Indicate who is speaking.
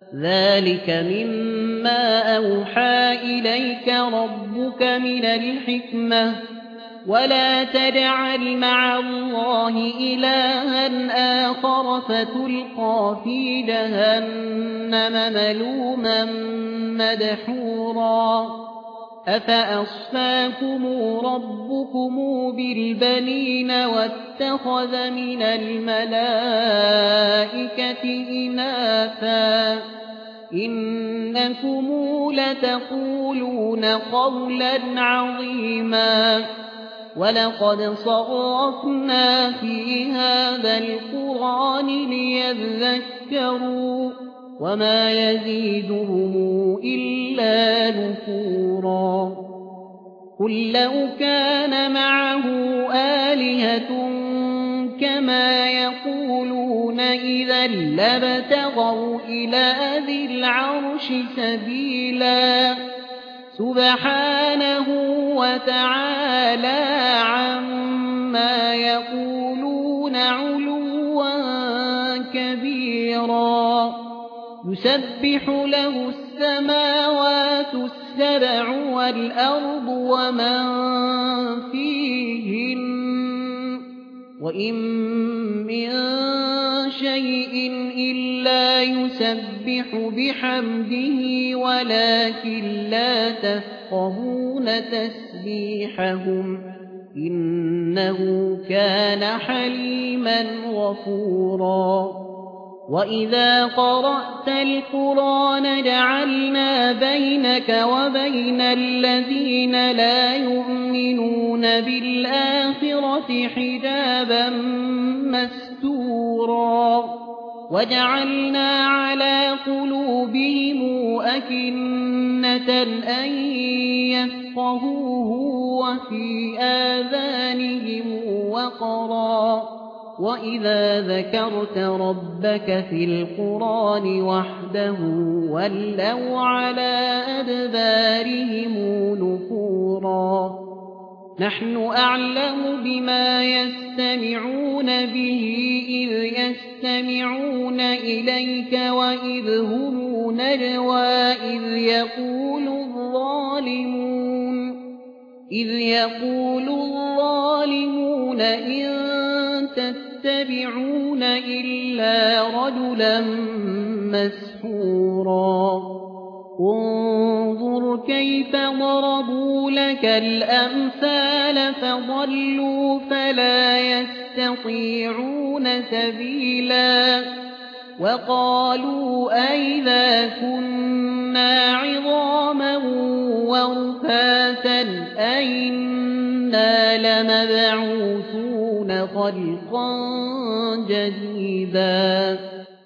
Speaker 1: ذلك مما أوحى إليك ربك من الحكمة ولا تجعل مع الله إلها آخر فتلقى في جهنم ملوما مدحورا أفأصفاكم ربكم بالبنين واتخذ من الملائكة إناثا إنكم لتقولون قولا عظيما ولقد صرفنا في هذا القرآن ليذكروا وما يزيدهم إلا نفورا قل لو كان معه آلهة كما يقولون إذا لابتغوا إلى ذي العرش سبيلا سبحانه وتعالى عما يقولون علوا كبيرا يسبح له السماوات السبع والأرض ومن فيهن وإن من شيء إلا يسبح بحمده ولكن لا تفقهون تسبيحهم إنه كان حليما غفورا وإذا قرأت القرآن جعلنا بينك وبين الذين لا يؤمنون بالآخرة حجابا مستورا وجعلنا على قلوبهم أكنة أن يفقهوه وفي آذانهم وقرا وإذا ذكرت ربك في القرآن وحده ولوا على أدبارهم نفورا نحن أعلم بما يستمعون به إذ يستمعون إليك وإذ هم نجوى إذ يقول الظالمون إن تتبعون إلا رجلا مسحورا انظر كيف ضربوا لك الأمثال فضلوا فلا يستطيعون سبيلا وقالوا أئذا كنا عظاما ورفاتا أئنا لمبعوثون خلقا جديدا